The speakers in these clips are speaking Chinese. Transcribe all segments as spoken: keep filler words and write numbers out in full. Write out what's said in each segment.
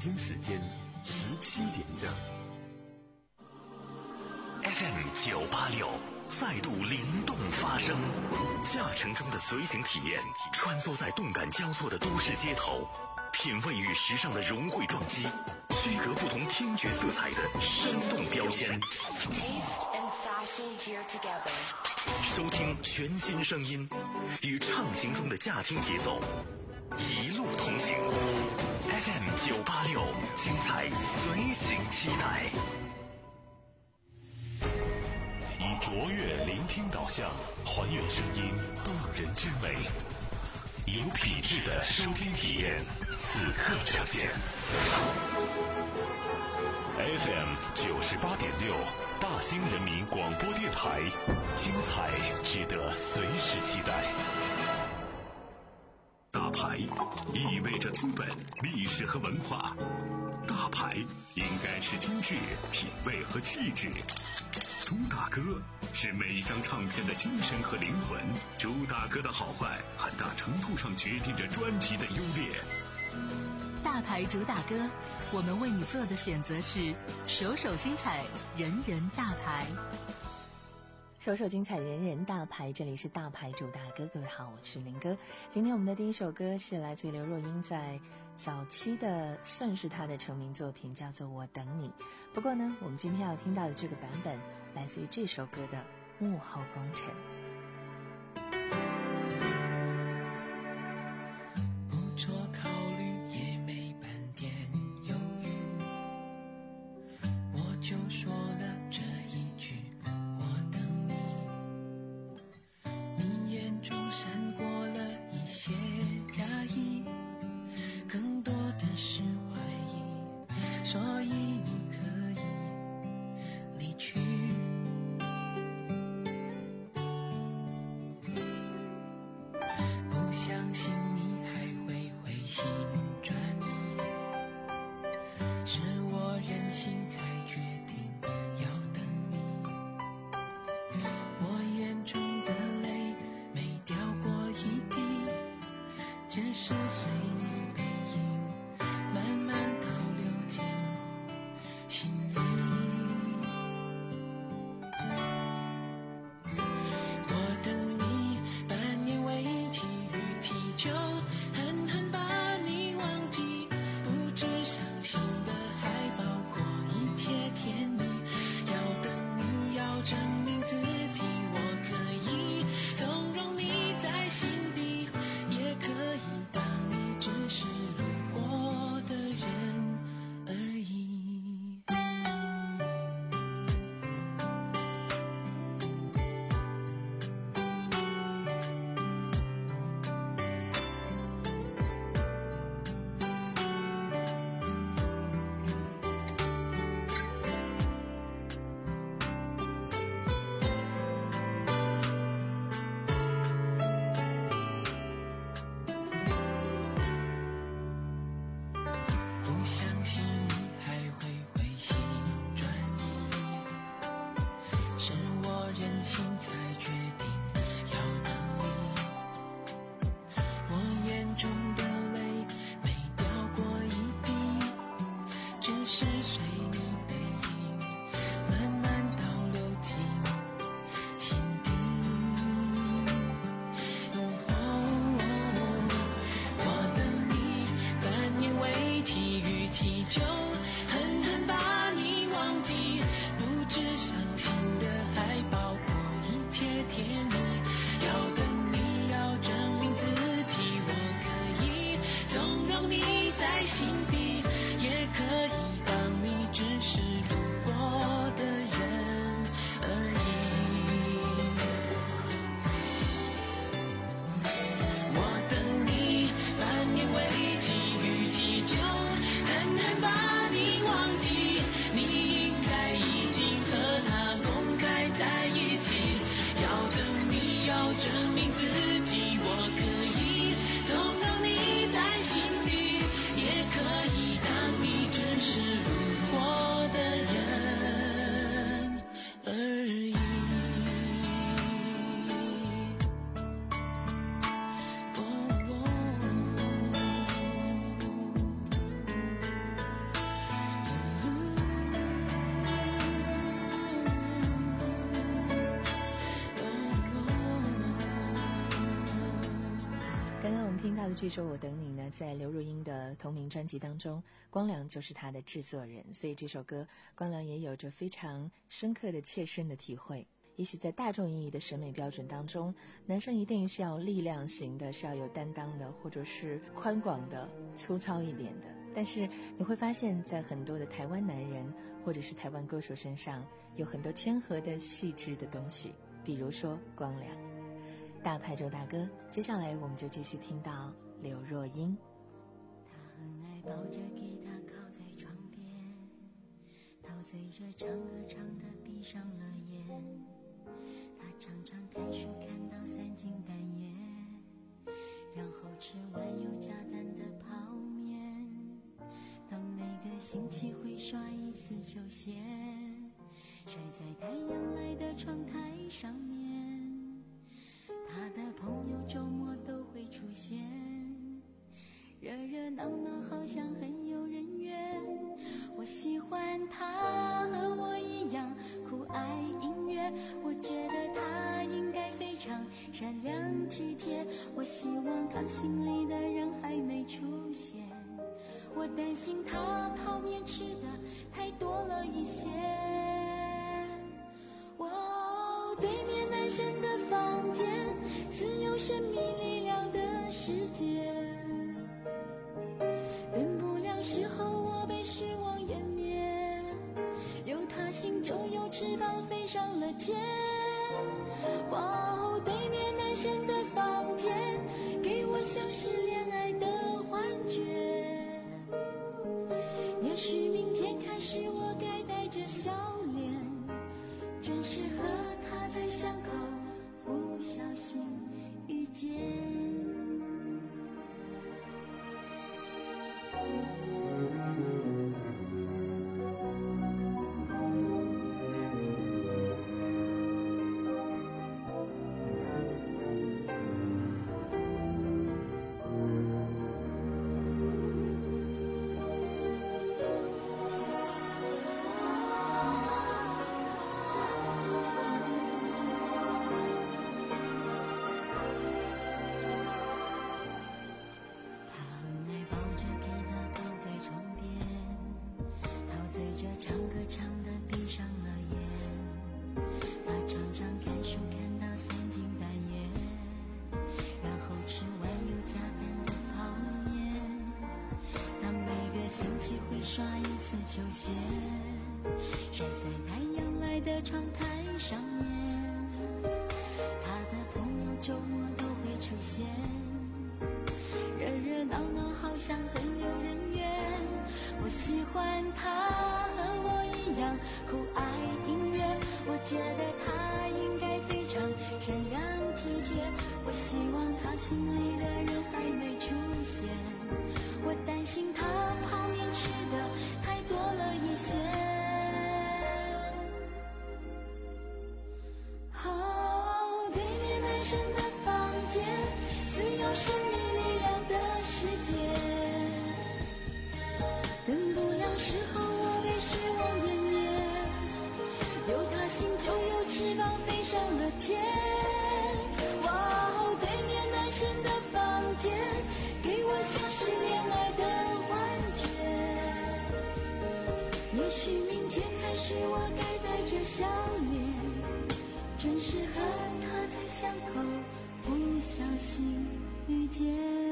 京时间十七点整。 F M 九八六再度灵动发声，驾乘中的随行体验，穿梭在动感交错的都市街头，品味与时尚的融汇撞击，区隔不同听觉色彩的生动标签。收听全新声音，与畅行中的驾听节奏，一路同行。F M 九八六，精彩随行期待。 以卓越聆听导向，还原声音动人之美，有品质的收听体验，此刻呈现。F M 九十八点六，大兴人民广播电台，精彩值得随时期待。 大牌意味着资本、历史和文化，大牌应该是精致、品味和气质。朱大哥是每一张唱片的精神和灵魂，朱大哥的好坏很大程度上决定着专辑的优劣。 大牌主打歌，我们为你做的选择是首首精彩，人人大牌。 首首精彩，人人大牌，这里是大牌主打歌。各位好，我是林哥。今天我们的第一首歌是来自于刘若英在早期的，算是她的成名作品，叫做《我等你》。不过呢，我们今天要听到的这个版本来自于这首歌的幕后功臣。 不做考虑也没半点犹豫，我就说了这一句我等你，你眼中闪过了一些压抑，更多的是怀疑，所以你可以离去。不相信你还会回心转意，是我任性才决定要等你。我眼中的泪没掉过一滴，只是随你背影慢慢倒流进心里。我等你半年未提雨提就狠狠把你忘记，不止伤心的还包括一切甜蜜。要等你要证明自己，我可以纵容你在心底，也可以当你只是路过的人而已。 下的这首《我等你》呢，在刘若英的同名专辑当中，光良就是她的制作人，所以这首歌光良也有着非常深刻的切身的体会。也许在大众意义的审美标准当中，男生一定是要力量型的，是要有担当的，或者是宽广的、粗糙一点的。但是你会发现在很多的台湾男人或者是台湾歌手身上，有很多谦和的细致的东西，比如说光良。大派周大哥，接下来我们就继续听到刘若英。 他很爱抱着吉他靠在床边，陶醉着唱歌唱得闭上了眼，他常常看书看到三更半夜，然后吃完有加蛋的泡面，他每个星期会刷一次球鞋，晒在太阳来的窗台上面，他的朋友周末都会出现，热热闹闹好像很有人缘。我喜欢他和我一样酷爱音乐，我觉得他应该非常善良体贴，我希望他心里的人还没出现，我担心他泡面吃的太多了一些。哦，对面男生的房间似有神秘力量的世界，等不了时候我被失望湮灭，有他心就有翅膀飞上了天。哇哦，对面男生的房间给我像是恋爱的幻觉，也许明天开始我该带着笑脸，准时和他在巷口不小心遇见。刷一次球鞋，晒在太阳来的窗台上面，他的朋友周末都会出现，热热闹闹好像很有人缘。我喜欢他和我一样酷爱音乐，我觉得他应该非常善良体贴，我希望他心里的人还没出现，我担心他泡面吃的太多了一些。哦，对面男生的房间似有神秘力量的世界，等不了时候我被失望湮灭，有他心就有翅膀飞上了天。哇哦，对面男生的房间给我像是恋爱的也许明天开始我该带着笑脸，准时和他在巷口不小心遇见。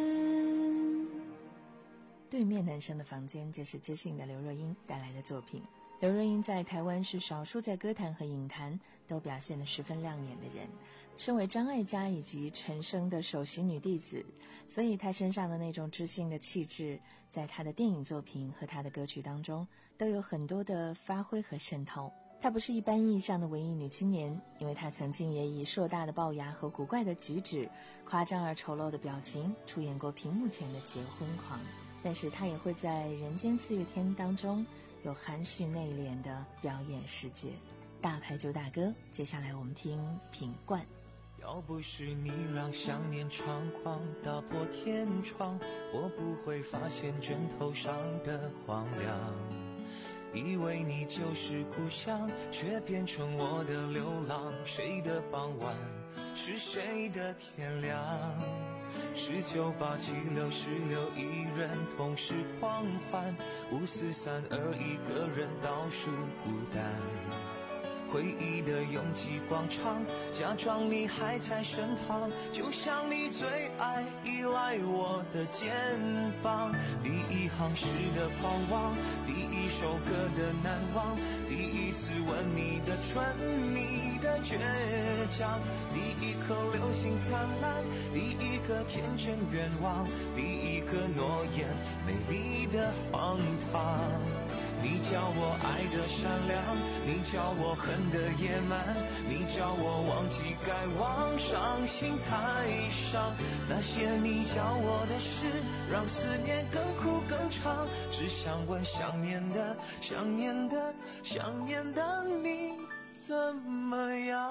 对面男生的房间，这是知性的刘若英带来的作品。刘若英在台湾是少数在歌坛和影坛都表现得十分亮眼的人，身为张艾嘉以及陈升的首席女弟子，所以她身上的那种知性的气质，在她的电影作品和她的歌曲当中都有很多的发挥和渗透。她不是一般意义上的文艺女青年，因为她曾经也以硕大的龅牙和古怪的举止、夸张而丑陋的表情出演过屏幕前的结婚狂，但是她也会在人间四月天当中有含蓄内敛的表演世界。大牌周大哥，接下来我们听品冠。 要不是你让想念猖狂打破天窗，我不会发现枕头上的荒凉，以为你就是故乡，却变成我的流浪。谁的傍晚是谁的天亮？ 十九八七六十六，一人同时狂欢，五四三二，一个人倒数孤单。回忆的拥挤广场，假装你还在身旁，就像你最爱依赖我的肩膀。第一行诗的狂妄，第一首歌的难忘，第一次吻你的唇，你的倔强，第一颗流星灿烂，第一个天真愿望，第一个诺言美丽的荒唐。你叫我爱的善良，你叫我恨的野蛮，你叫我忘记该忘，伤心太伤。那些你教我的事，让思念更苦更长。只想问想念的想念的想念的你怎么样？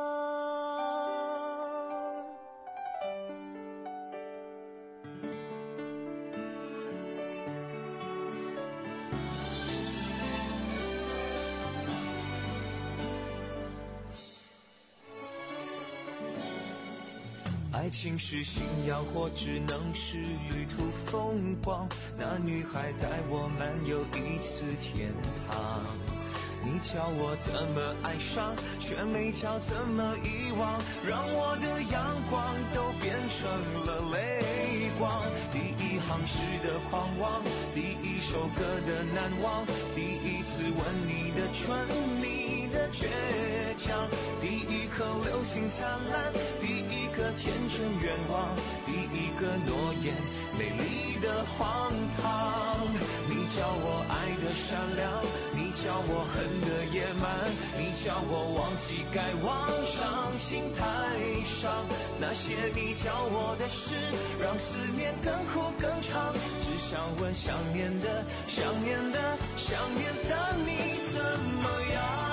爱情是信仰，或只能是旅途风光。那女孩带我漫游一次天堂。你教我怎么爱上，却没教怎么遗忘，让我的阳光都变成了泪光。第一行诗的狂妄，第一首歌的难忘，第一次吻你的唇，你的倔强，第一颗流星灿烂，第一个天真愿望，第一个诺言美丽的荒唐。你教我爱的善良，你教我恨的野蛮，你教我忘记该忘，伤心太伤。那些你教我的事，让思念更苦更长。只想问想念的想念的想念的你怎么样？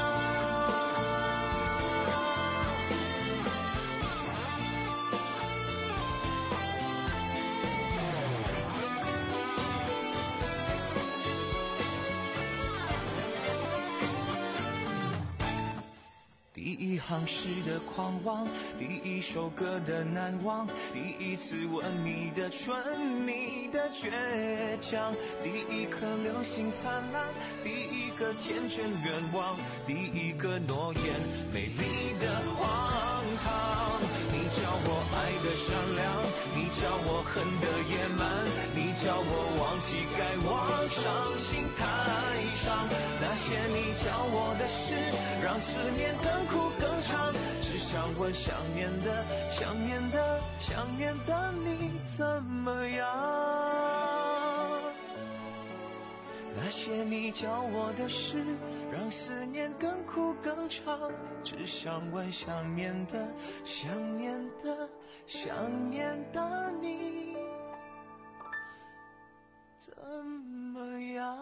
第一行诗的狂妄，第一首歌的难忘，第一次吻你的唇，你的倔强，第一颗流星灿烂，第一个天真愿望，第一个诺言美丽的荒唐。你教我爱的善良，你教我恨的野蛮，你教我忘记该忘，伤心太伤。那些你教我的事，让思念更苦更长。只想问想念的想念的想念的你怎么样？那些你教我的事，让思念更苦更长。只想问想念的想念的想念的你怎么样？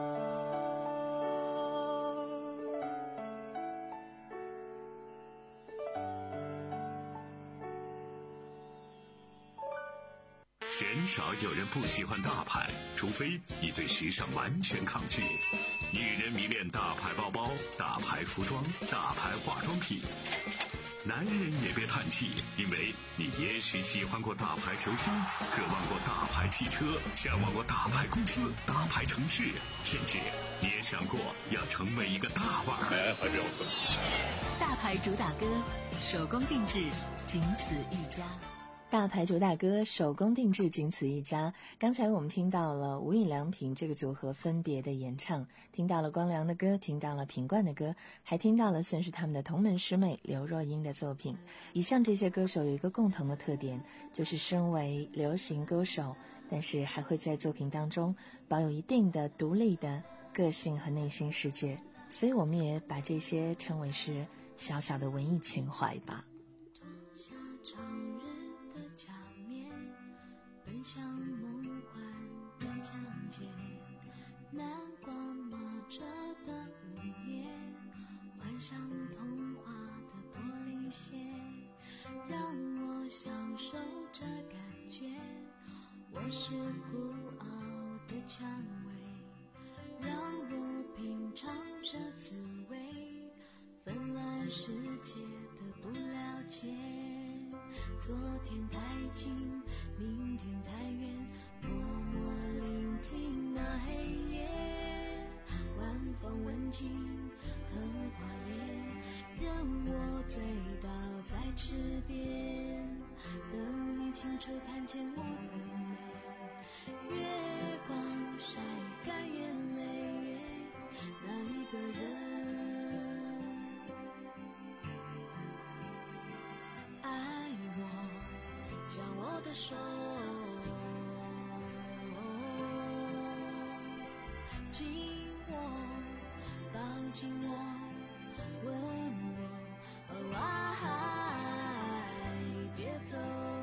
鲜少有人不喜欢大牌，除非你对时尚完全抗拒。女人迷恋大牌包包、大牌服装、大牌化妆品。男人也别叹气，因为你也许喜欢过大牌球星，渴望过大牌汽车，向往过大牌公司、大牌城市，甚至你也想过要成为一个大腕儿。 大牌主打歌，手工定制，仅此一家。 大牌主打歌，手工定制，仅此一家。刚才我们听到了无印良品这个组合分别的演唱，听到了光良的歌，听到了品冠的歌，还听到了算是他们的同门师妹刘若英的作品。以上这些歌手有一个共同的特点，就是身为流行歌手，但是还会在作品当中保有一定的独立的个性和内心世界，所以我们也把这些称为是小小的文艺情怀吧。 像梦幻的情节，南瓜抹着的午夜，幻想童话的玻璃鞋，让我享受这感觉。我是孤傲的蔷薇，让我品尝这滋味。纷乱世界的不了解， 昨天太近，明天太远，默默聆听那黑夜，晚风吻尽荷花叶，让我醉倒在池边，等你清楚看见我的美，月光晒干眼泪，那一个人爱我，将我的手紧握，抱紧我，问我，哦爱，别走。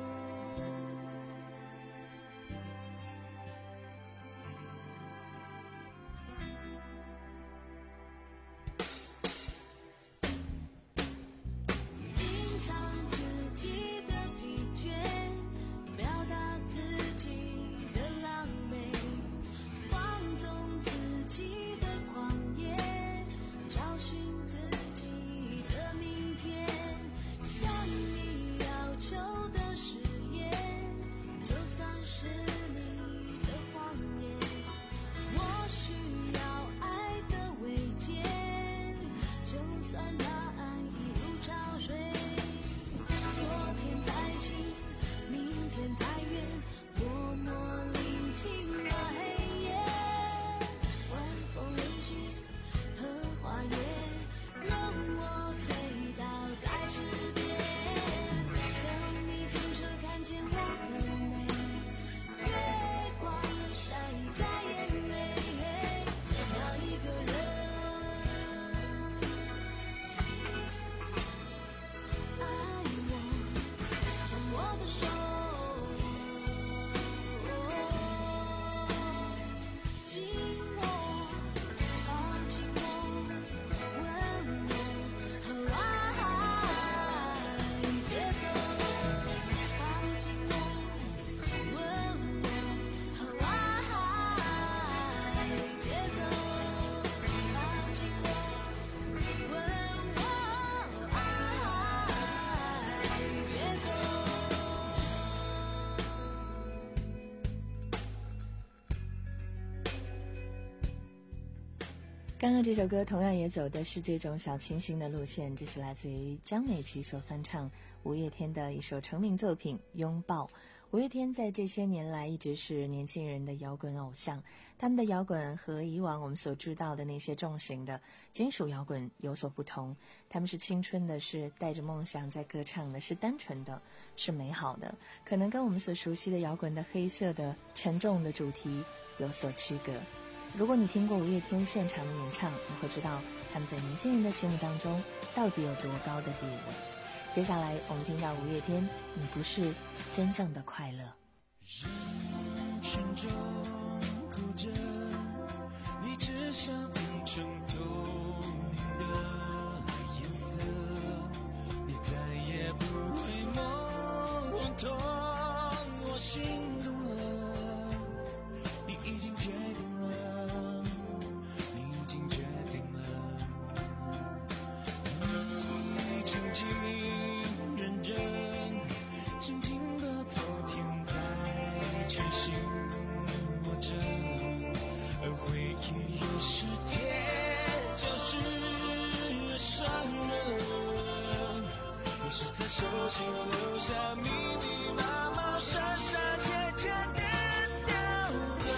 隐藏自己的疲倦，表达自己的狼狈，放纵自己的狂野，找寻自己的明天，向你要求的誓言，就算是你的谎言，我需要爱的慰藉，就算答案已如潮水，昨天太近，明天太远，默默聆听那黑夜，晚风吻尽荷花叶，让我醉倒在池边，等你清楚看见我的美，月光晒干眼泪，那一个人爱我，将我的手紧握，抱紧我，问我，哦爱，别走，抱紧我，问我，哦爱，别走，抱紧我，问我，爱，别走。 刚刚这首歌同样也走的是这种小清新的路线，这是来自于江美琪所翻唱五月天的一首成名作品《拥抱》。五月天在这些年来一直是年轻人的摇滚偶像，他们的摇滚和以往我们所知道的那些重型的金属摇滚有所不同，他们是青春的，是带着梦想在歌唱的，是单纯的，是美好的，可能跟我们所熟悉的摇滚的黑色的沉重的主题有所区隔。如果你听过五月天现场的演唱，你会知道他们在年轻人的心目当中到底有多高的地位。接下来我们听到五月天，你不是真正的快乐。 人群中哭着，你只想变成透明的颜色，你再也不会梦痛我心中了，你已经决定了，你已经决定了，你静静认真，静静的昨天在全心握着，而回忆越是甜，就是越伤人，越是在手心留下密密麻麻闪闪渐渐点掉的。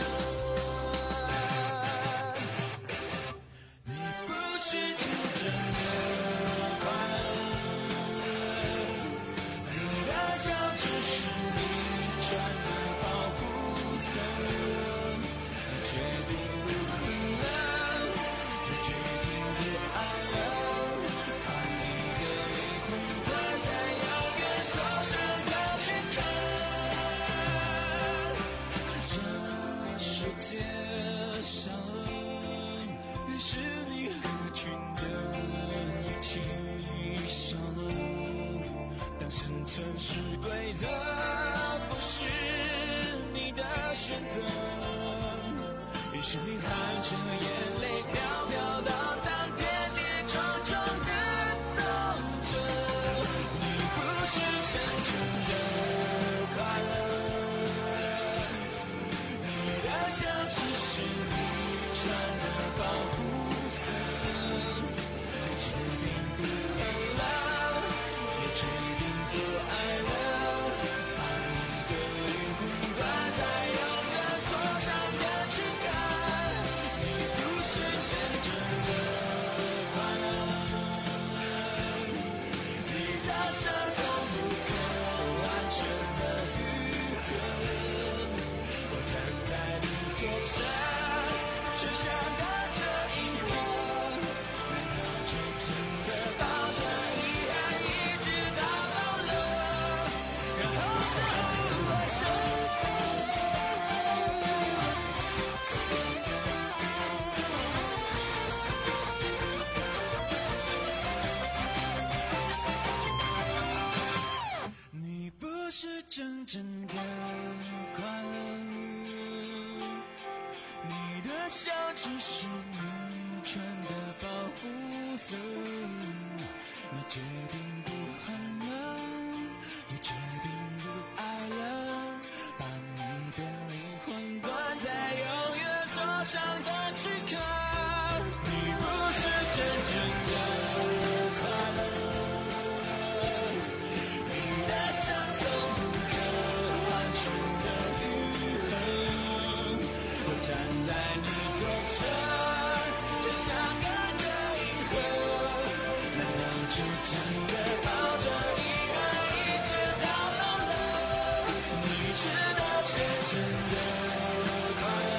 你不是真正的快乐，你的笑只是你穿的保护色，你决定不哭了，你决定不爱了，把你的灵魂挂在遥远手上靠近看，这世界上越是你合群的一起笑了，当生存是规则，不是你的选择，于是你含着眼泪飘飘荡荡，跌跌撞撞的走着，你不是真正的只是你穿的保护色，你决定不恨了，也决定不爱了，把你的灵魂关在永远受伤的躯壳。你不是真正的快乐，你的伤从不可完全的愈合。我站在你左侧，就像隔着银河，难道就真的抱着你爱一直到老了？你知道真正的快乐，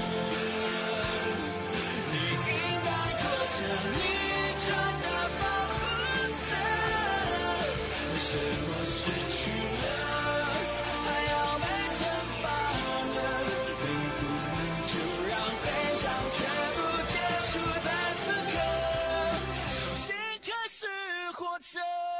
你应该脱下你穿的保护色。为什么失去了还要被惩罚呢？你不能就让悲伤全部结束在此刻，重新开始活着。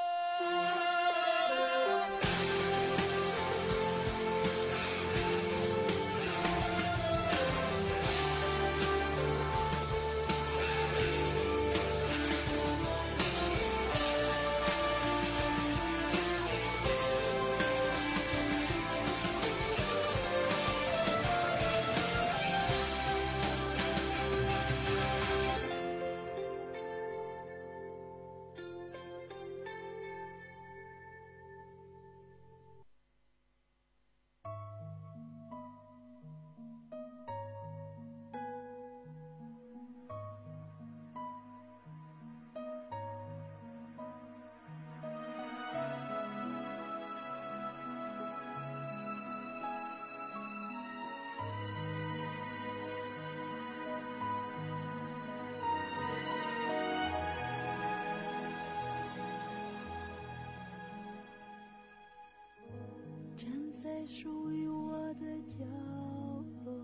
站在属于我的角落，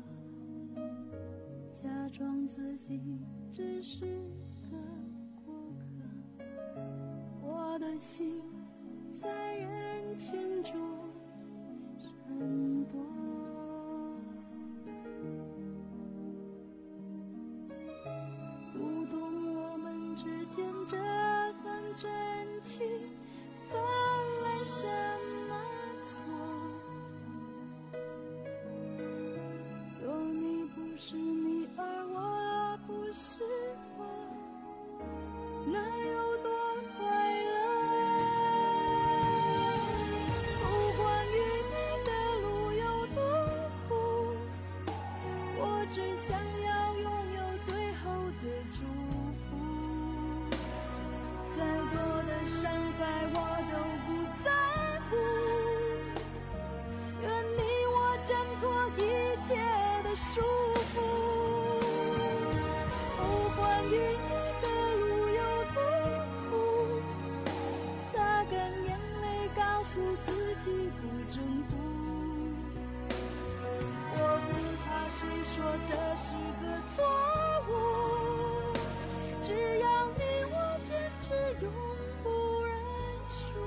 假装自己只是个过客，我的心在人群中闪躲，不懂我们之间这份真情犯了什么错。若你不是你，而我不是我，那有多快乐？不管与你的路有多苦，我只想要拥有最后的祝福。再多的伤害我都不在乎，愿你我挣脱一切的束缚。不管与你的路有多苦，擦干眼泪告诉自己不挣脱。我不怕谁说这是个错误，只要你我坚持永不认输。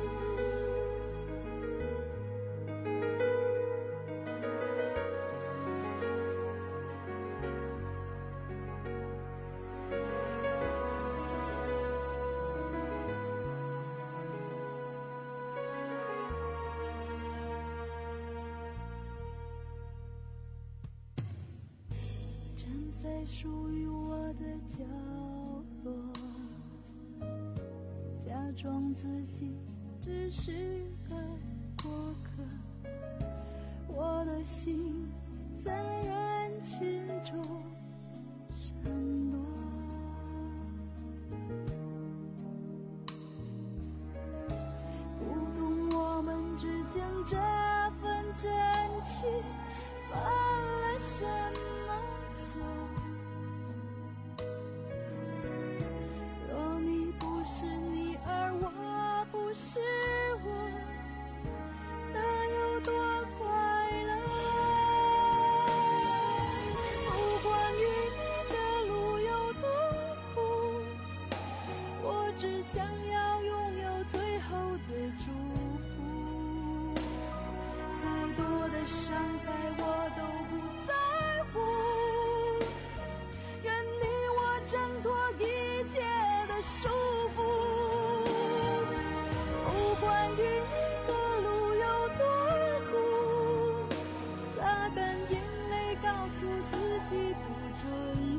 站在属于我的角落，假装自己只是个过客，我的心在人群中闪躲，不懂我们之间这份真情犯了什么错。若你不是你，而我不是我，那有多快乐？不管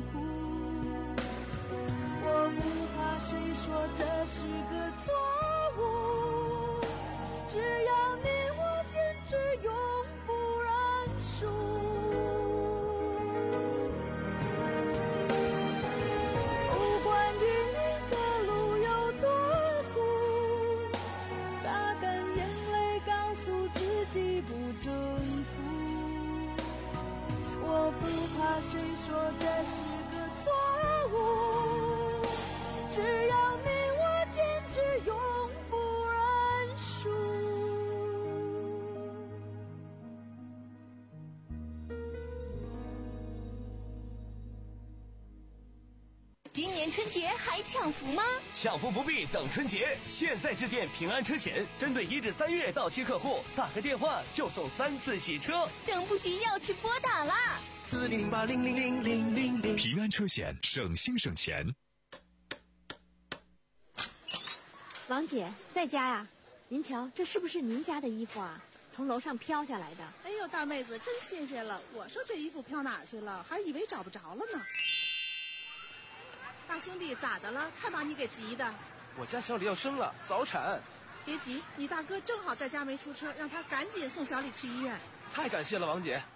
苦。我不怕谁说这是个错误，只要你我坚持永不认输。不管泥泞的路有多苦，擦干眼泪告诉自己不征服。我不怕谁说这是个错误，只要你我坚持永不认输。 今年春节还抢福吗？ 抢福不必等春节，现在致电平安车险，针对一至三月到期客户，打个电话就送三次洗车。 等不及要去拨打啦！ 四零八零零零零零零。 平安车险，省心省钱。 王姐在家呀？您瞧，这是不是您家的衣服啊？从楼上飘下来的。 哎呦，大妹子真新鲜了！我说这衣服飘哪去了，还以为找不着了呢。大兄弟，咋的了？看把你给急的。 我家小李要生了，早产。 别急，你大哥正好在家没出车，让他赶紧送小李去医院。 太感谢了，王姐。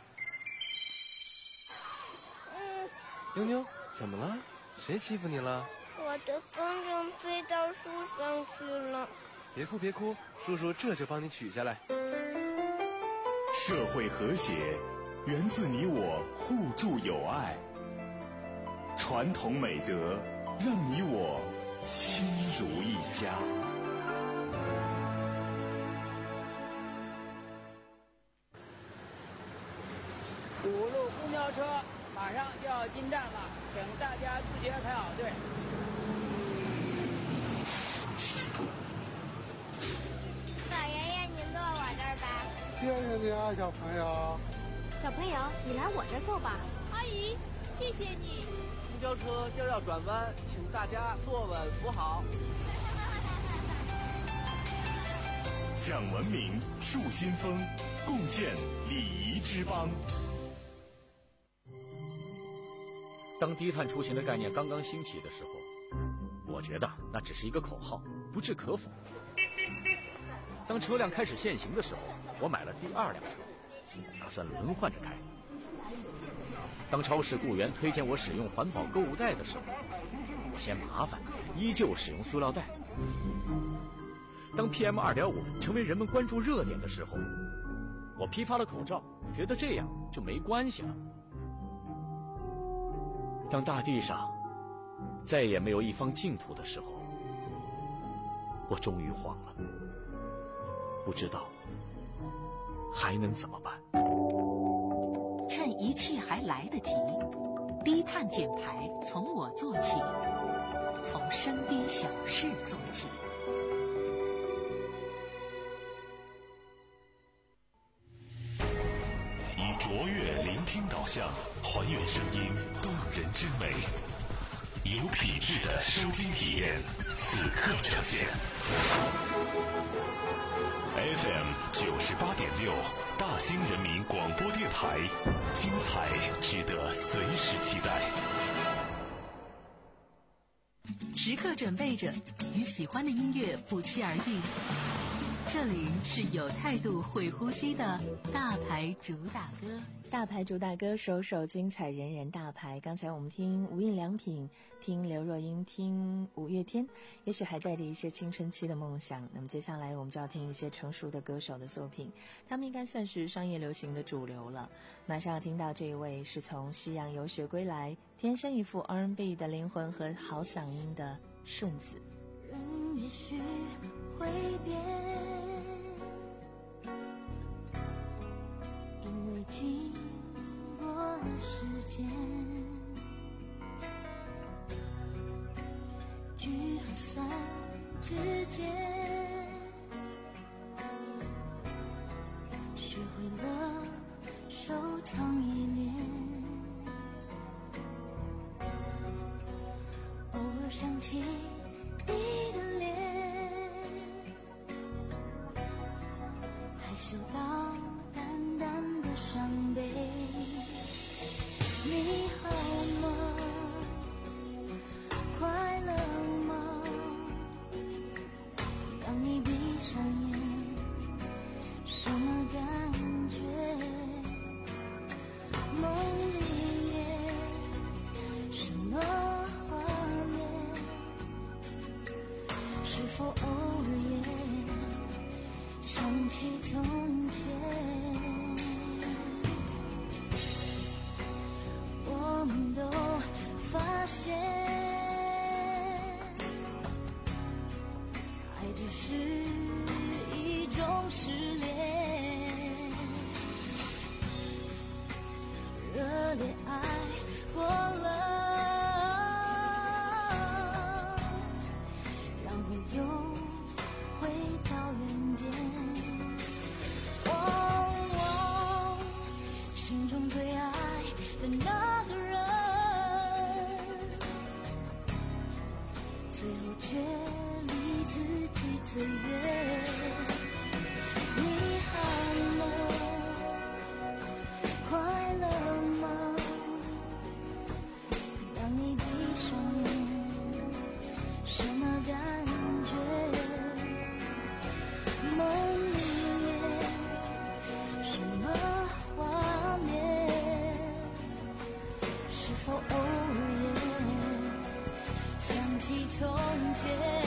嗯， 妞妞，怎么了？谁欺负你了？ 我的风筝飞到树上去了。 别哭别哭，叔叔这就帮你取下来。 社会和谐源自你我互助友爱，传统美德让你我亲如一家。 五路公交车马上就要进站了，请大家自觉排好队。 老爷爷，您坐我这儿吧。 谢谢你啊，小朋友。 小朋友，你来我这儿坐吧。 阿姨，谢谢你。 公交车就要转弯，请大家坐稳扶好。 讲文明，树新风，共建礼仪之邦。 当低碳出行的概念刚刚兴起的时候，我觉得那只是一个口号，不置可否。当车辆开始限行的时候，我买了第二辆车，打算轮换着开。当超市雇员推荐我使用环保购物袋的时候，我嫌麻烦，依旧使用塑料袋。当 P M 二点五 成为人们关注热点的时候，我批发了口罩，觉得这样就没关系了。当大地上再也没有一方净土的时候，我终于慌了，不知道还能怎么办。 趁一切还来得及，低碳减排从我做起，从声滴小事做起。 以卓越聆听导向，还原声音动人之美，有品质的收听体验，此刻呈现。F M 九十八点六，大兴人民广播电台，精彩值得随时期待。 时刻准备着，与喜欢的音乐不期而遇。这里是有态度、会呼吸的大牌主打歌。 大牌主打歌，首首精彩，人人大牌。刚才我们听无印良品，听刘若英，听五月天，也许还带着一些青春期的梦想。那么接下来我们就要听一些成熟的歌手的作品，他们应该算是商业流行的主流了。马上要听到这一位是从西洋游学归来，天生一副 R and B 的灵魂和好嗓音的顺子。 人也许会变，因为经过了时间，聚和散之间，学会了收藏依恋，偶尔想起你的脸，害羞到淡淡的伤悲。你好吗？ 是否偶然想起从前，我们都发现爱只是一种失恋，热烈爱过了，然后又回到原点。哦哦，心中最爱的那个人，最后却离自己最远。你好吗？快乐吗？当你闭上眼，什么感觉？梦里面什么画面？是否偶然想起从前？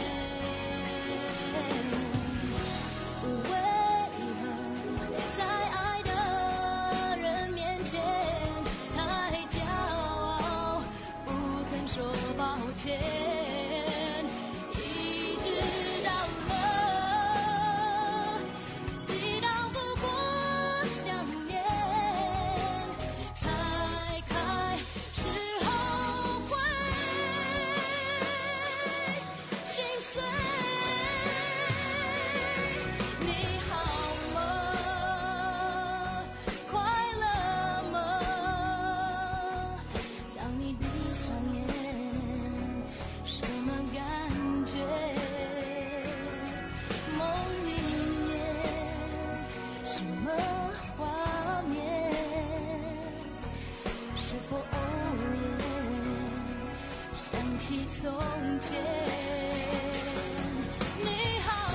从前，你好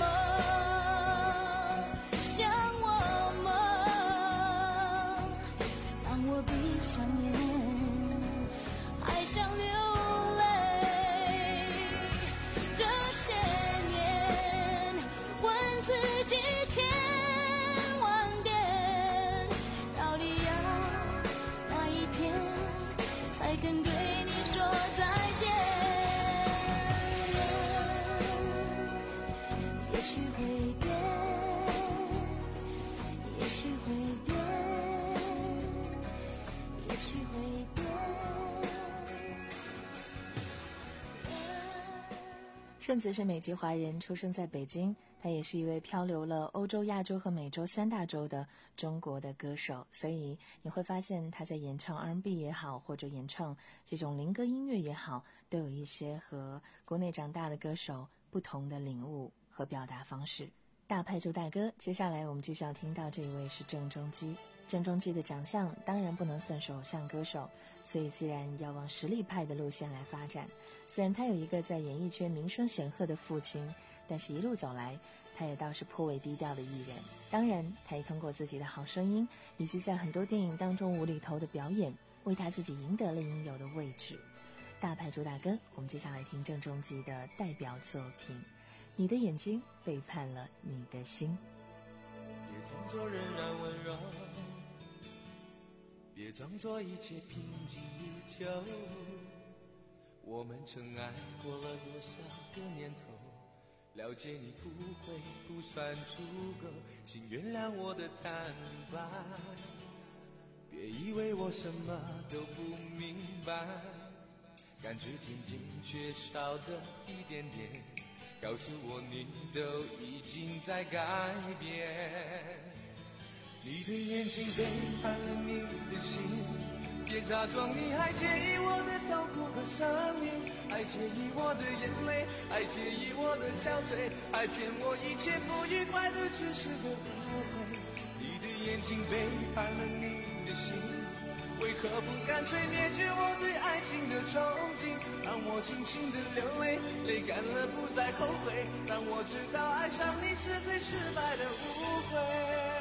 吗？想我吗？当我闭上眼，爱上流泪。这些年，问自己千万遍，到底要哪一天才肯对你说再见？也许会变，也许会变，也许会变。 顺子是美籍华人，出生在北京。他也是一位漂流了欧洲、亚洲和美洲三大洲的中国的歌手，所以你会发现他在演唱 R and B 也好，或者演唱这种灵歌音乐也好，都有一些和国内长大的歌手不同的领悟和表达方式。大派驻大哥，接下来我们就是要听到这一位是郑中基。郑中基的长相当然不能算是偶像歌手，所以自然要往实力派的路线来发展。虽然他有一个在演艺圈名声显赫的父亲，但是一路走来他也倒是颇为低调的艺人。当然他也通过自己的好声音以及在很多电影当中无厘头的表演，为他自己赢得了应有的位置。大派驻大哥，我们接下来听郑中基的代表作品《你的眼睛背叛了你的心》。 别装作仍然温柔，别装作一切平静如旧，我们曾爱过了多少个年头，了解你不会不算足够，请原谅我的坦白，别以为我什么都不明白，感觉渐渐缺少的一点点，告诉我你都已经在改变。你的眼睛背叛了你的心，别假装你还介意我的痛苦和伤心，还介意我的眼泪，还介意我的憔悴，还骗我一切不愉快的只是个误会。你的眼睛背叛了你的心，为何不干脆灭绝我对爱情的憧憬，让我尽情的流泪，泪干了不再后悔，让我知道爱上你是最失败的误会。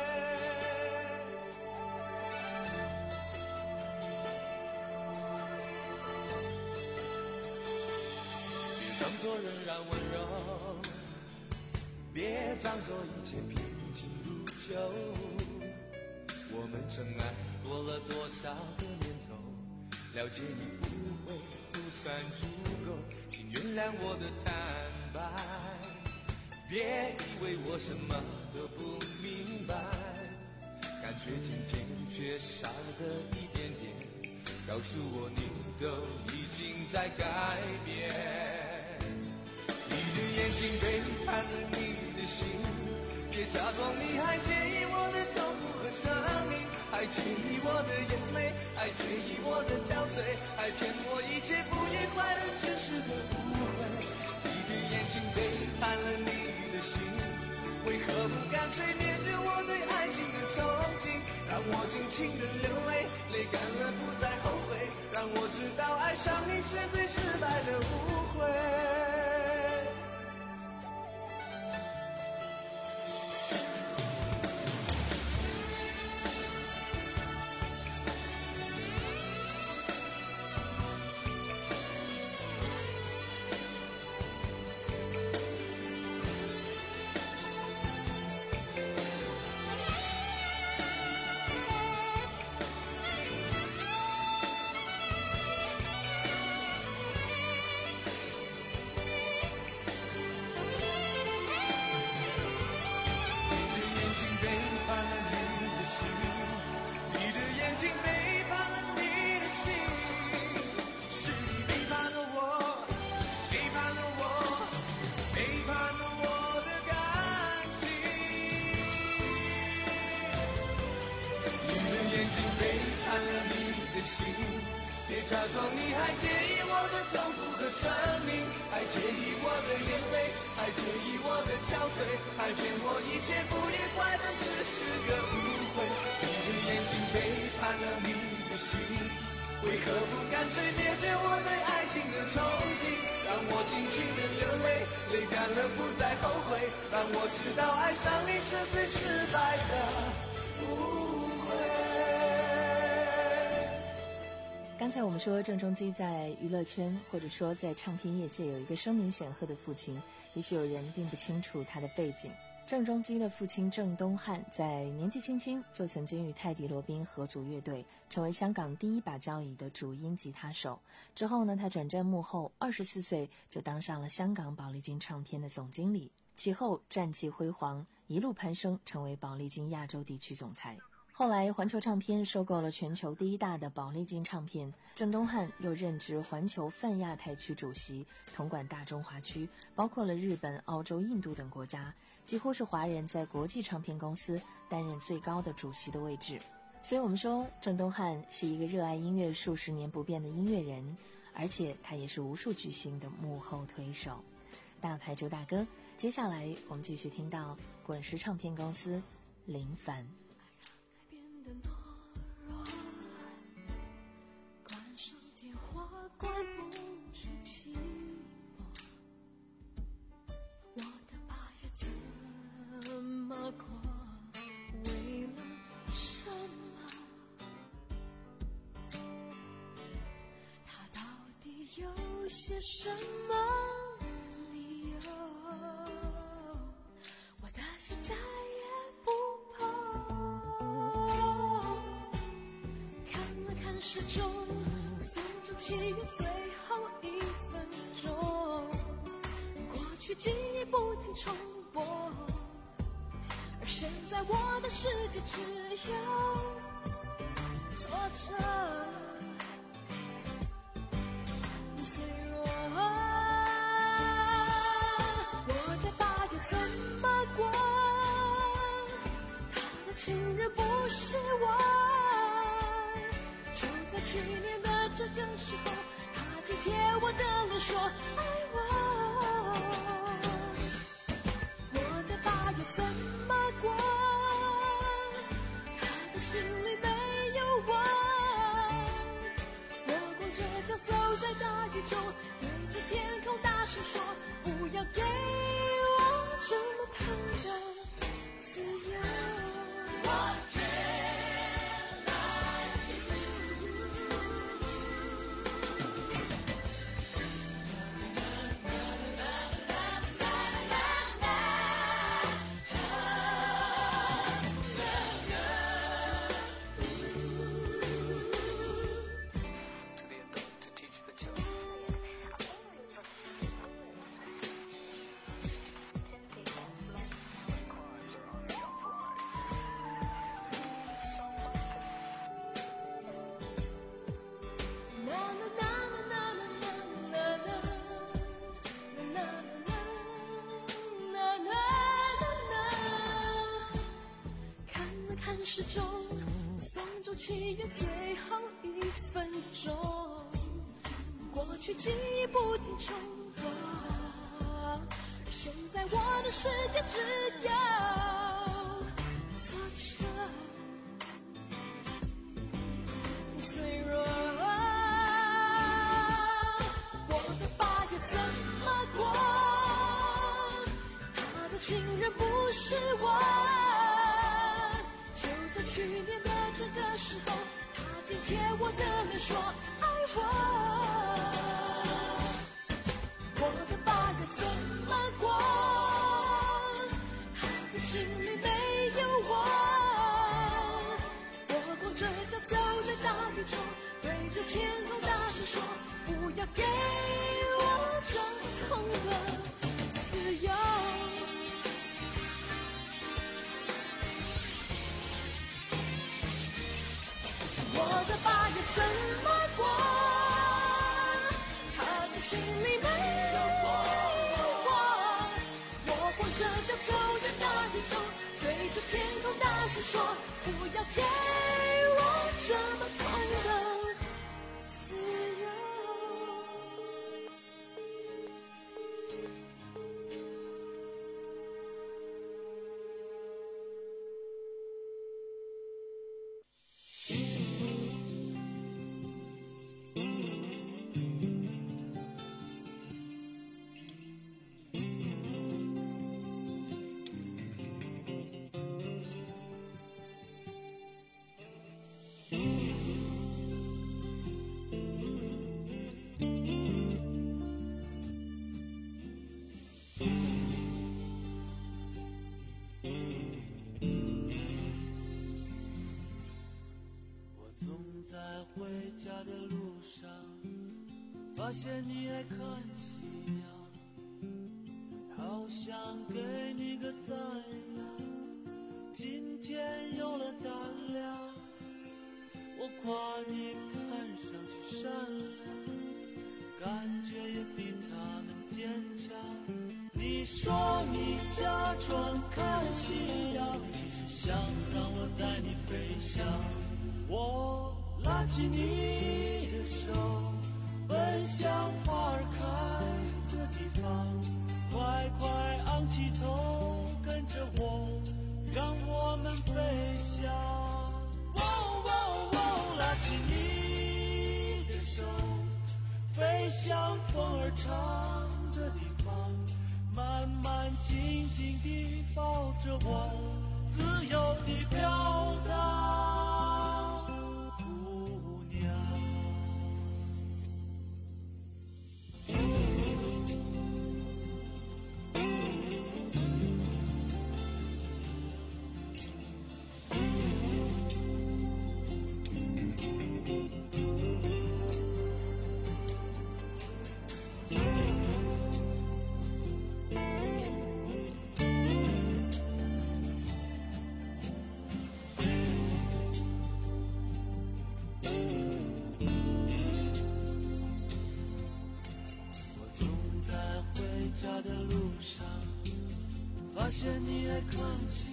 别装装作仍然温柔，别装作一切平静如旧。我们真爱过了多少个年头，了解你不会不算足够，请原谅我的坦白，别以为我什么都不明白，感觉渐渐缺少的一点点，告诉我你都已经在改变。你的眼睛背叛了你的心，别假装你还介意我的痛苦和生命，还介意我的眼泪，还介意我的憔悴，还骗我一切不愉快的只是个误会。你的眼睛背叛了你的心，为何不干脆灭绝我对爱情的憧憬，让我尽情的流泪，泪干了不再后悔，让我知道爱上你是最失败的误会。别假装你还介意我的痛苦和生命，还介意我的眼泪，还介意我的憔悴，还骗我一切不愉快的只是个误会。你的眼睛背叛了你的心，为何不干脆灭绝我对爱情的憧憬，让我尽情的流泪，泪干了不再后悔，让我知道爱上你是最失败的误会。 刚才我们说郑中基在娱乐圈或者说在唱片业界有一个声名显赫的父亲，也许有人并不清楚他的背景。郑中基的父亲郑东汉在年纪轻轻就曾经与泰迪罗宾合组乐队，成为香港第一把交椅的主音吉他手。之后呢，他转战幕后，二十四岁就当上了香港宝丽金唱片的总经理，其后战绩辉煌，一路攀升，成为宝丽金亚洲地区总裁。后来环球唱片收购了全球第一大的宝丽金唱片，郑东汉又任职环球泛亚太区主席，统管大中华区，包括了日本、澳洲、印度等国家，几乎是华人在国际唱片公司担任最高的主席的位置。所以我们说郑东汉是一个热爱音乐数十年不变的音乐人，而且他也是无数巨星的幕后推手。大牌就大哥，接下来我们继续听到滚石唱片公司林凡。 懦弱，关上电话，关不住寂寞。我的八月怎么过？为了什么？他到底有些什么理由？我的心再也不时钟算出七月最后一分钟，过去记忆不停重播，而现在我的世界只有挫折脆弱。我的八月怎么过？他的情人不是我，去年的这个时候，他紧贴我的脸说爱我。我的八月怎么过？他的心里没有我。月光着脚走在大雨中，对着天空大声说，不要给我这么烫的自由。 时钟，送走七月最后一分钟，过去记忆不停重播，现在我的世界只有挫折脆弱。我的八月怎么过？他的情人不是我，就在去年的这个时候，他紧贴我的脸说爱我。我的八月怎么过？他的心里没有我，我光着脚走在大雨中，对着天空大声说，不要给我这么痛的自由。我的八月怎么过？他的心里没有我，我光着脚走在大雨中，对着天空大声说，不要给我这么痛的自由。 发现你爱看夕阳，好想给你个赞扬。今天有了胆量，我夸你看上去善良，感觉也比他们坚强。你说你假装看夕阳，其实想让我带你飞翔。我拉起你的手，奔向花儿开的地方，快快昂起头，跟着我，让我们飞翔。哦哦哦，拉起你的手，飞向风儿长的地方，慢慢静静地抱着我，自由地飘荡。家的路上，发现你爱看夕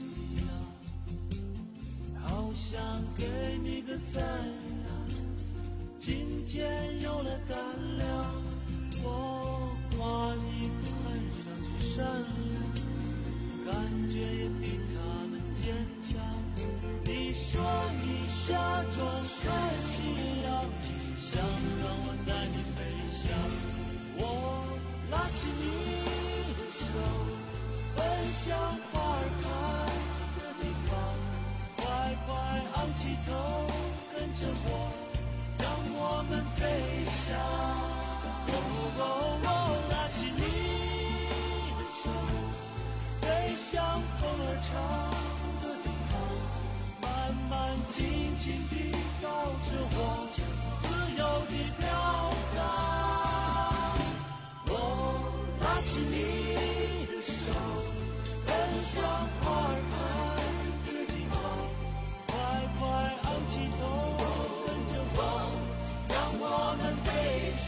阳，好想给你个赞扬。今天有了胆量，我夸你看上去善良，感觉也比他们坚强。你说你假装看夕阳，其实想让我带你飞翔。我拉起你的手，奔向花儿开的地方，快快昂起头，跟着我，让我们飞翔。哦哦哦，拉起你的手，飞向风儿长的地方，慢慢静静地抱着我，自由地飘荡。拉起你的手，奔向花儿开的地方，快快昂起头，跟着我，让我们飞翔。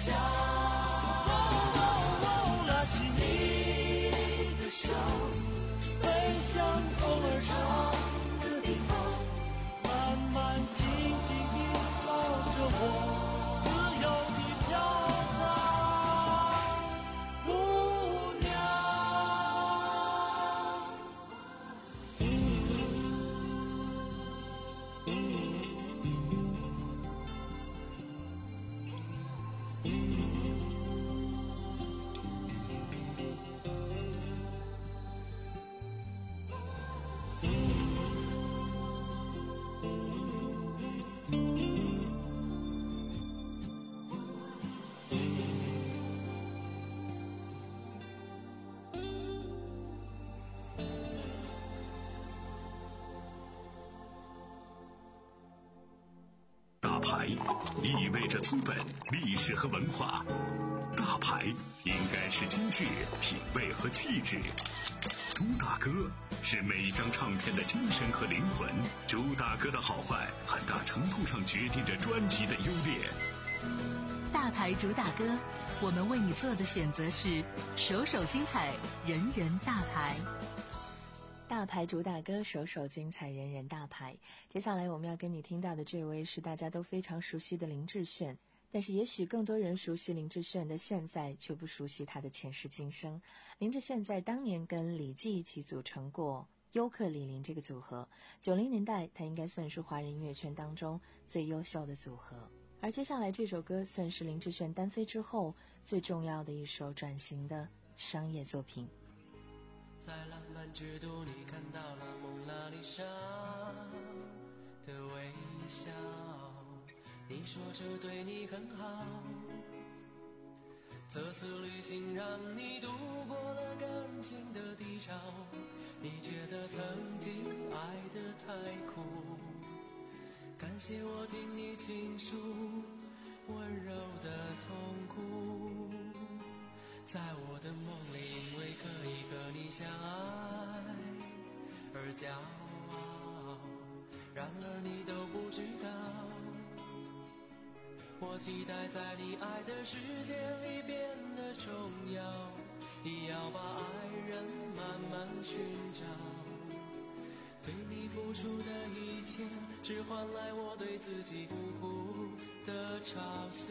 牌意味着资本、历史和文化，大牌应该是精致、品味和气质。朱大哥是每一张唱片的精神和灵魂，朱大哥的好坏很大程度上决定着专辑的优劣。 大牌主打歌，我们为你做的选择是首首精彩，人人大牌。 大牌主打歌，首首精彩，人人大牌。接下来我们要跟你听到的这位是大家都非常熟悉的林志炫，但是也许更多人熟悉林志炫的现在，却不熟悉他的前世今生。林志炫在当年跟李记一起组成过优客李林这个组合，九零年代他应该算是华人音乐圈当中最优秀的组合。而接下来这首歌算是林志炫单飞之后最重要的一首转型的商业作品。 在浪漫之都，你看到了蒙娜丽莎的微笑，你说这对你很好，这次旅行让你度过了感情的低潮，你觉得曾经爱得太苦，感谢我听你倾诉温柔的痛苦，在我的梦里，因为可以和你相爱而骄傲，然而你都不知道，我期待在你爱的世界里变得重要，你要把爱人慢慢寻找，对你付出的一切，只换来我对自己苦苦的嘲笑。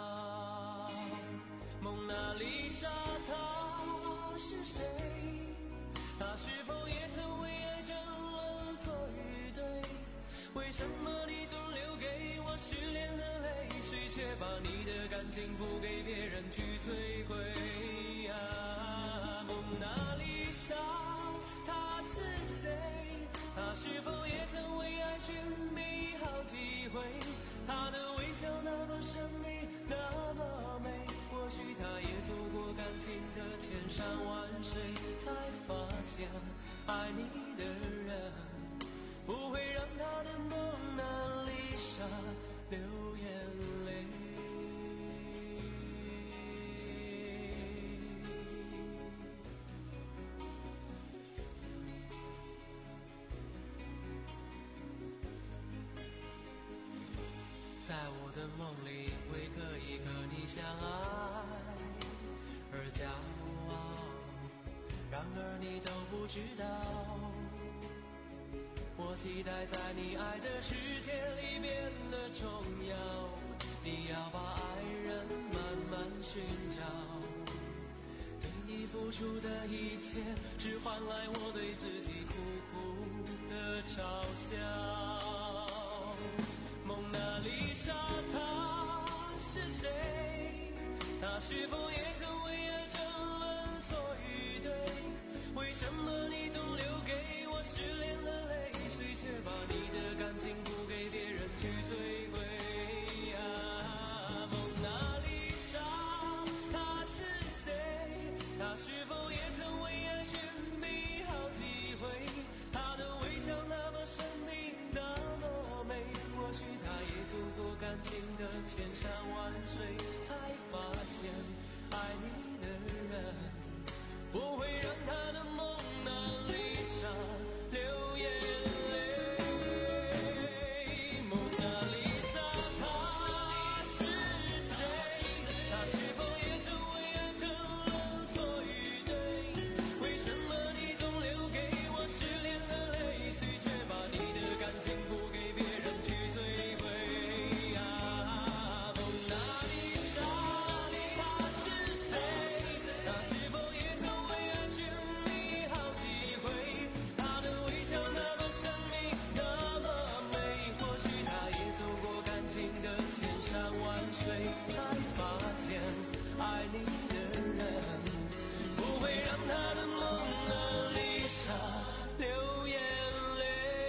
蒙娜丽莎她是谁？她是否也曾为爱争论错与对？为什么你总留给我失恋的泪水，却把你的感情付给别人去摧毁啊？蒙娜丽莎她是谁？她是否也曾为爱寻觅好几回？她的微笑那么神秘，那么美，或许他也走过感情的千山万水，才发现爱你的人不会让他的蒙娜丽莎流眼泪。在我的梦里，因为可以和你相爱而骄傲，然而你都不知道，我期待在你爱的世界里变得重要，你要把爱人慢慢寻找，对你付出的一切，只换来我对自己苦苦的嘲笑。蒙娜丽莎她是谁？她是否也曾为爱争论错与对？为什么你总留给我失恋的泪水，却把你的感情付给别人去摧毁啊？蒙娜丽莎她是谁？她是否也曾为爱寻觅好几回？她的微笑那么神秘，那么美，或许他也走过感情的千山万水，才发现爱你的人不会让他的蒙娜丽莎流眼泪。蒙娜丽莎她是谁？她是否也曾为爱争论错与对？为什么你总留给我失恋的泪水，却把你的感情付给别人去摧毁啊？蒙娜丽莎她是谁？她是否也曾为爱寻觅好几回？她的微笑那么神秘，那么美，或许她也走过感情的千山万水，才发现爱你的人不会让她的蒙娜丽莎流眼泪。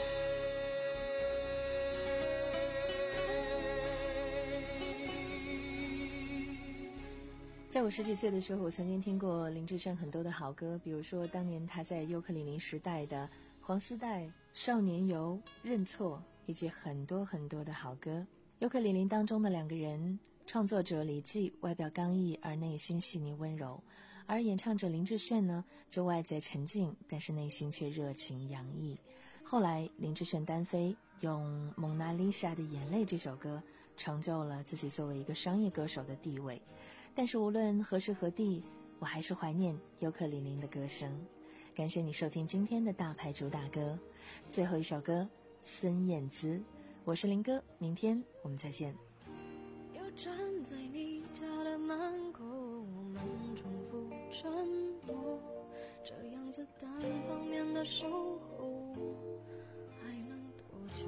在我十几岁的时候，我曾经听过林志炫很多的好歌，比如说当年他在优客李林时代的《黄丝带》《少年游》《认错》，以及很多很多的好歌。 尤克里里当中的两个人，创作者李记外表刚毅而内心细腻温柔，而演唱者林志炫呢，就外在沉静，但是内心却热情洋溢。后来林志炫单飞，用《蒙娜丽莎的眼泪》这首歌成就了自己作为一个商业歌手的地位。但是无论何时何地，我还是怀念尤克里里的歌声。感谢你收听今天的大牌主打歌，最后一首歌孙燕姿。我是林哥，明天我们再见。 又站在你家的门口，我们重复承诺，这样子单方面的守候还能多久？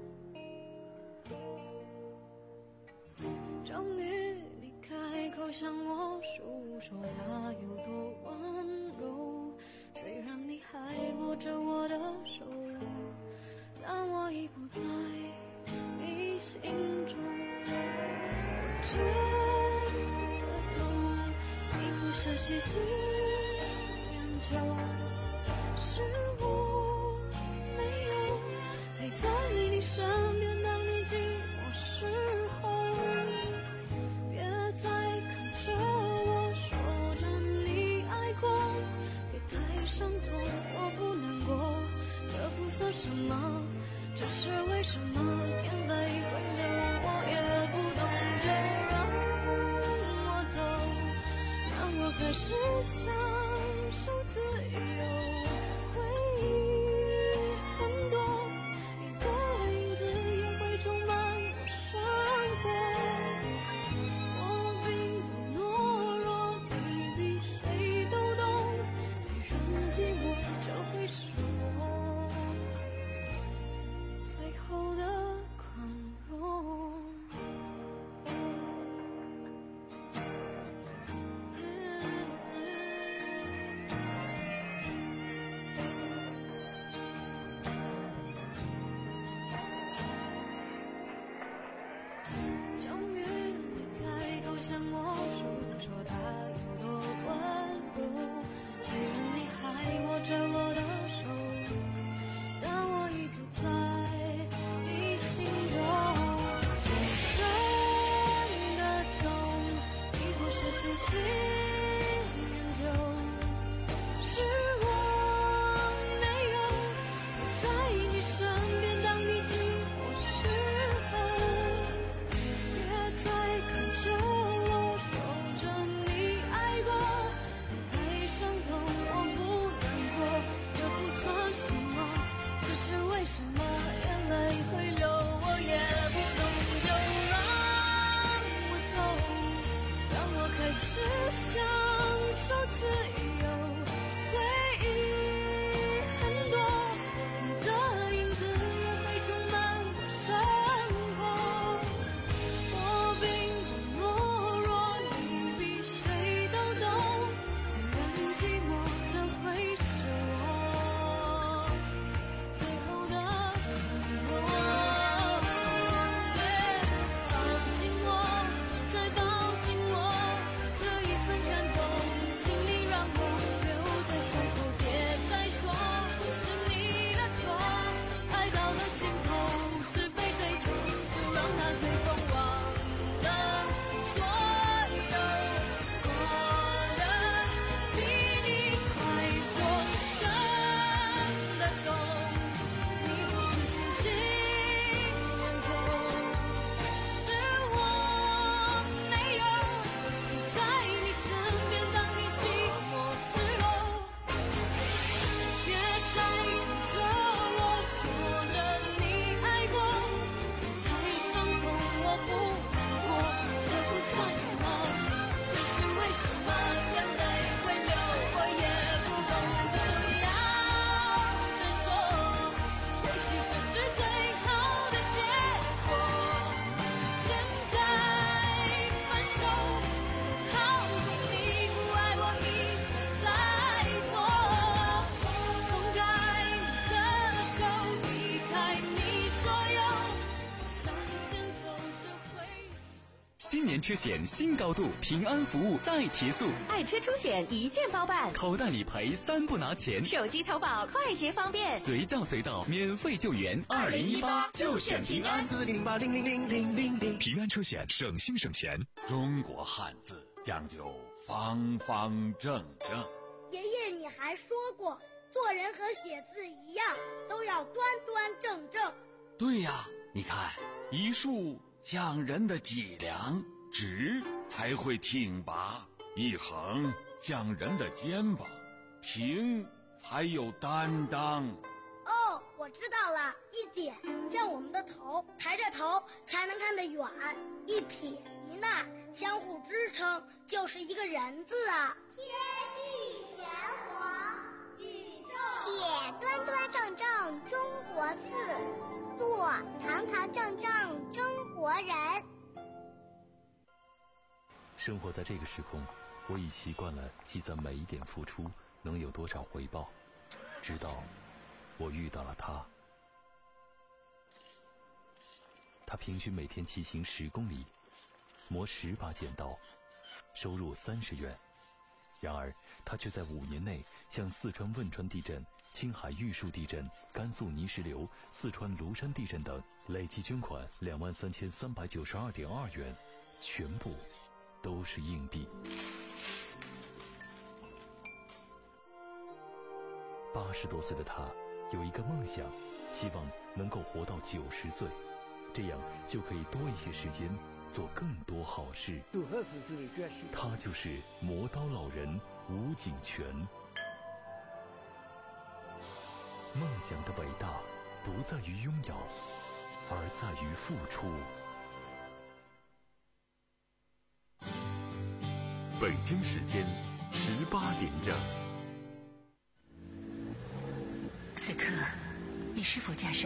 终于你开口向我诉说他有多温柔，虽然你还握着我的手，但我已不在你心中。我真的懂，你不是喜新厌旧，是我没有陪在你身边，当你寂寞时候，别再看着我，说着你爱过，别太伤痛，我不难过，这不算什么，只是为什么眼泪会流，我也不懂，就让我走，让我开始享受自由。回忆很多，你的影子也会充满我生活。我并不懦弱，你比谁都懂，再忍寂寞就会是我最后的宽容。终于你开口向我诉说他有多温柔，虽然你还握着我的手，但我已不在你心中。我真的懂，你不是喜新厌旧，是我没有陪在你身边，当你寂寞时候，别再看着我，说着你爱过，别太伤痛，我不难过，这不算什么，只是为什么眼泪会流，我也不懂，就让我走，让我开始享受自由。回忆很多，你的影子也会充满我生活。我并不懦弱，你比谁都懂，虽然寂寞这会是我最后的宽容。对，抱紧我，再抱紧我，这一份感动安车险新高度，平安服务再提速， 爱车出险一键包办， 口袋理赔三不拿钱， 手机投保快捷方便， 随叫随到免费救援。 二零一八就选平安， 四零零八零零零零零零。 平安车险，省心省钱。 中国汉字讲究方方正正。 爷爷，你还说过，做人和写字一样，都要端端正正。 对呀，你看，一竖讲人的脊梁，直才会挺拔；一横讲人的肩膀，平才有担当。 哦，我知道了，一点像我们的头，抬着头才能看得远；一撇一捺相互支撑，就是一个人字啊。 天地玄黄，宇宙写端端正正中国字，做堂堂正正中国人。 生活在这个时空，我已习惯了计算每一点付出能有多少回报，直到我遇到了他。他平均每天骑行十公里，磨十把剪刀，收入三十元。然而他却在五年内向四川汶川地震、青海玉树地震、甘肃泥石流、四川庐山地震等累计捐款两万三千三百九十二点二元，全部都是硬币。八十多岁的他有一个梦想，希望能够活到九十岁，这样就可以多一些时间做更多好事。他就是磨刀老人吴景全。梦想的伟大不在于拥有，而在于付出。 北京时间十八点整。 此刻，你是否驾驶